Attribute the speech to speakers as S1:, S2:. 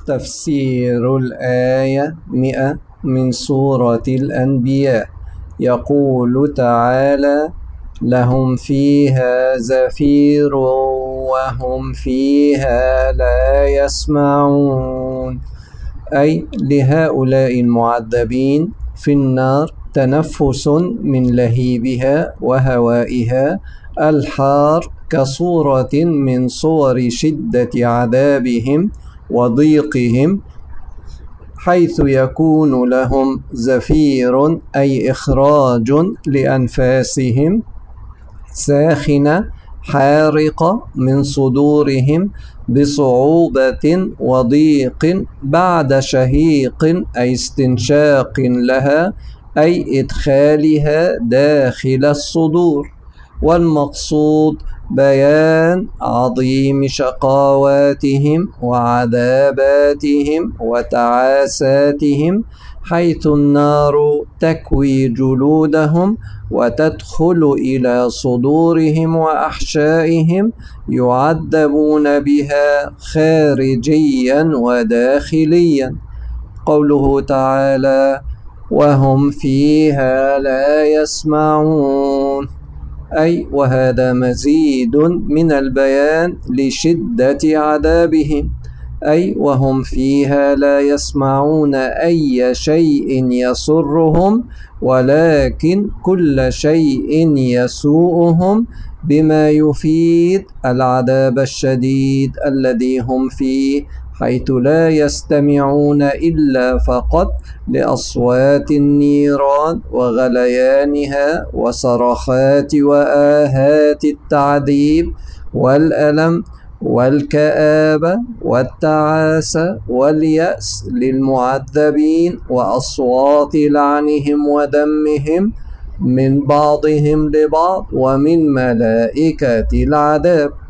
S1: تفسير الآية 100 من سورة الأنبياء. يقول تعالى: لهم فيها زفير وهم فيها لا يسمعون، أي لهؤلاء المعذبين في النار تنفس من لهيبها وهوائها الحار كصورة من صور شدة عذابهم وضيقهم، حيث يكون لهم زفير أي إخراج لأنفاسهم ساخنة حارقة من صدورهم بصعوبة وضيق بعد شهيق أي استنشاق لها، أي إدخالها داخل الصدور. والمقصود بيان عظيم شقاواتهم وعذاباتهم وتعاساتهم، حيث النار تكوي جلودهم وتدخل إلى صدورهم وأحشائهم، يعذبون بها خارجيا وداخليا. قوله تعالى: وهم فيها لا يسمعون، أي وهذا مزيد من البيان لشدة عذابهم، أي وهم فيها لا يسمعون أي شيء يسرهم، ولكن كل شيء يسوءهم، بما يفيد العذاب الشديد الذي هم فيه، حيث لا يستمعون إلا فقط لأصوات النيران وغليانها وصرخات وآهات التعذيب والألم والكآبة والتعاسة واليأس للمعذبين، وأصوات لعنهم وذمهم من بعضهم لبعض ومن ملائكة العذاب.